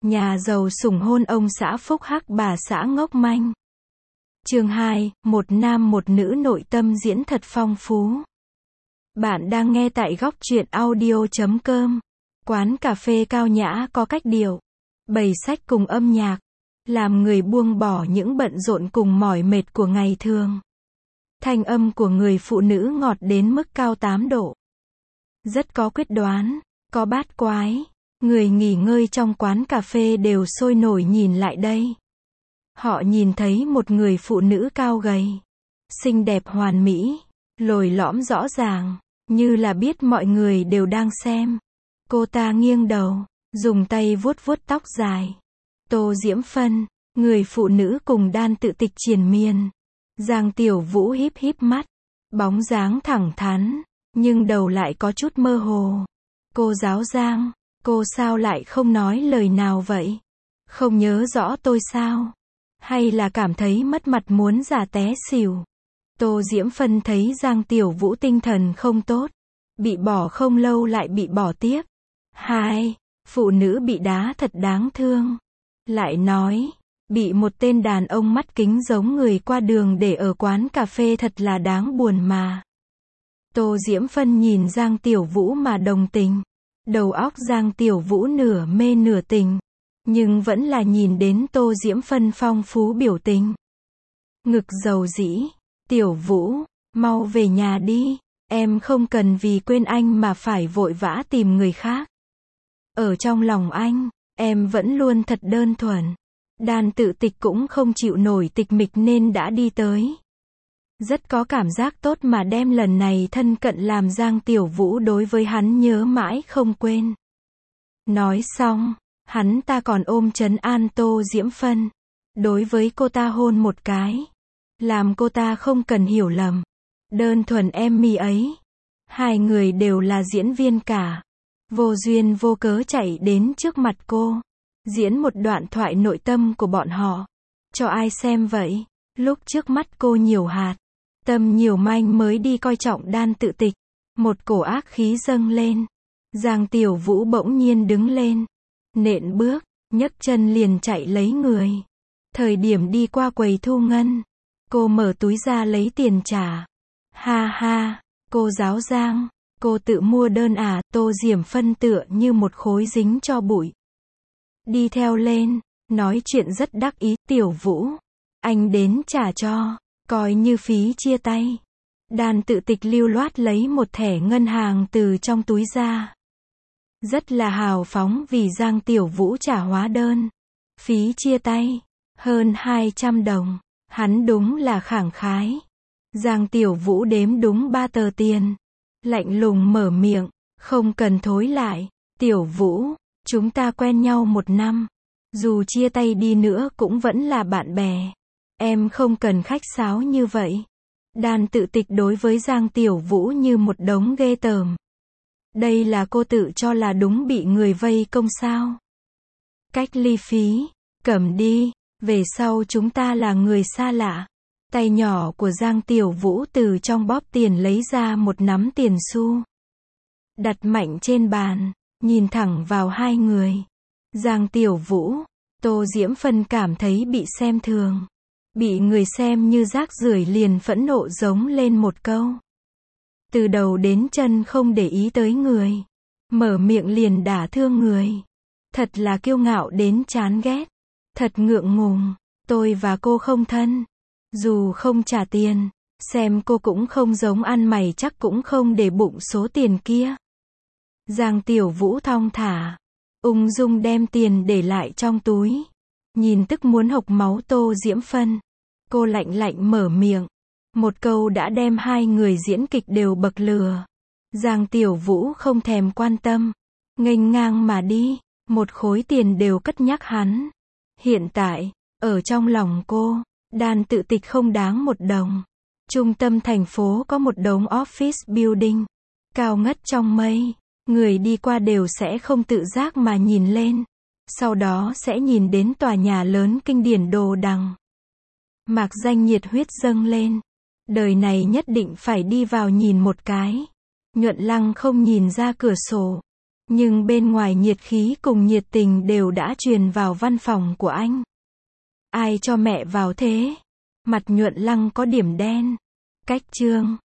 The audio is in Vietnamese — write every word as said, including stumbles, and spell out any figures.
Nhà giàu sủng hôn ông xã phúc hắc bà xã ngốc manh. Chương hai, một nam một nữ nội tâm diễn thật phong phú. Bạn đang nghe tại góc truyện audio chấm com. Quán cà phê cao nhã có cách điệu, bày sách cùng âm nhạc, làm người buông bỏ những bận rộn cùng mỏi mệt của ngày thường. Thanh âm của người phụ nữ ngọt đến mức cao tám độ. Rất có quyết đoán, có bát quái. Người nghỉ ngơi trong quán cà phê đều sôi nổi nhìn lại đây. Họ nhìn thấy một người phụ nữ cao gầy, xinh đẹp hoàn mỹ, lồi lõm rõ ràng, như là biết mọi người đều đang xem. Cô ta nghiêng đầu, dùng tay vuốt vuốt tóc dài. Tô Diễm Phân, người phụ nữ cùng Đan Tự Tịch triền miên. Giang Tiểu Vũ híp híp mắt, bóng dáng thẳng thắn, nhưng đầu lại có chút mơ hồ. Cô giáo Giang, cô sao lại không nói lời nào vậy? Không nhớ rõ tôi sao? Hay là cảm thấy mất mặt muốn giả té xỉu? Tô Diễm Phân thấy Giang Tiểu Vũ tinh thần không tốt, bị bỏ không lâu lại bị bỏ tiếp. Hai, phụ nữ bị đá thật đáng thương. Lại nói, bị một tên đàn ông mắt kính giống người qua đường để ở quán cà phê thật là đáng buồn mà. Tô Diễm Phân nhìn Giang Tiểu Vũ mà đồng tình. Đầu óc Giang Tiểu Vũ nửa mê nửa tình, nhưng vẫn là nhìn đến Tô Diễm Phân phong phú biểu tình. Ngực dầu dĩ, Tiểu Vũ, mau về nhà đi, em không cần vì quên anh mà phải vội vã tìm người khác. Ở trong lòng anh, em vẫn luôn thật đơn thuần. Đan Tự Tịch cũng không chịu nổi tịch mịch nên đã đi tới. Rất có cảm giác tốt mà đem lần này thân cận làm Giang Tiểu Vũ đối với hắn nhớ mãi không quên. Nói xong, hắn ta còn ôm trấn an Tô Diễm Phân. Đối với cô ta hôn một cái. Làm cô ta không cần hiểu lầm. Đơn thuần em mi ấy. Hai người đều là diễn viên cả. Vô duyên vô cớ chạy đến trước mặt cô. Diễn một đoạn thoại nội tâm của bọn họ. Cho ai xem vậy? Lúc trước mắt cô nhiều hạt. Tâm nhiều manh mới đi coi trọng Đan Tự Tịch. Một cổ ác khí dâng lên. Giang Tiểu Vũ bỗng nhiên đứng lên. Nện bước, nhấc chân liền chạy lấy người. Thời điểm đi qua quầy thu ngân. Cô mở túi ra lấy tiền trả. Ha ha, cô giáo Giang, cô tự mua đơn à? Tô Diễm Phân tựa như một khối dính cho bụi. Đi theo lên, nói chuyện rất đắc ý. Tiểu Vũ, anh đến trả cho. Coi như phí chia tay. Đan Tự Tịch lưu loát lấy một thẻ ngân hàng từ trong túi ra. Rất là hào phóng vì Giang Tiểu Vũ trả hóa đơn. Phí chia tay, hơn hai trăm đồng. Hắn đúng là khẳng khái. Giang Tiểu Vũ đếm đúng ba tờ tiền. Lạnh lùng mở miệng, không cần thối lại. Tiểu Vũ, chúng ta quen nhau một năm. Dù chia tay đi nữa cũng vẫn là bạn bè. Em không cần khách sáo như vậy. Đan Tự Tịch đối với Giang Tiểu Vũ như một đống ghê tởm. Đây là cô tự cho là đúng bị người vây công sao? Cách ly phí, cầm đi, về sau chúng ta là người xa lạ. Tay nhỏ của Giang Tiểu Vũ từ trong bóp tiền lấy ra một nắm tiền xu. Đặt mạnh trên bàn, nhìn thẳng vào hai người. Giang Tiểu Vũ, Tô Diễm Phân cảm thấy bị xem thường. Bị người xem như rác rưởi liền phẫn nộ giống lên một câu. Từ đầu đến chân không để ý tới người. Mở miệng liền đả thương người. Thật là kiêu ngạo đến chán ghét. Thật ngượng ngùng. Tôi và cô không thân. Dù không trả tiền, xem cô cũng không giống ăn mày chắc cũng không để bụng số tiền kia. Giang Tiểu Vũ thong thả. Ung dung đem tiền để lại trong túi. Nhìn tức muốn hộc máu Tô Diễm Phân. Cô lạnh lạnh mở miệng. Một câu đã đem hai người diễn kịch đều bậc lừa. Giang Tiểu Vũ không thèm quan tâm. Nghênh ngang mà đi. Một khối tiền đều cất nhắc hắn. Hiện tại, ở trong lòng cô, Đan Tự Tịch không đáng một đồng. Trung tâm thành phố có một đống office building. Cao ngất trong mây. Người đi qua đều sẽ không tự giác mà nhìn lên. Sau đó sẽ nhìn đến tòa nhà lớn kinh điển đồ đằng. Mạc Danh nhiệt huyết dâng lên. Đời này nhất định phải đi vào nhìn một cái. Nhuận Lăng không nhìn ra cửa sổ. Nhưng bên ngoài nhiệt khí cùng nhiệt tình đều đã truyền vào văn phòng của anh. Ai cho mẹ vào thế? Mặt Nhuận Lăng có điểm đen. Cách chương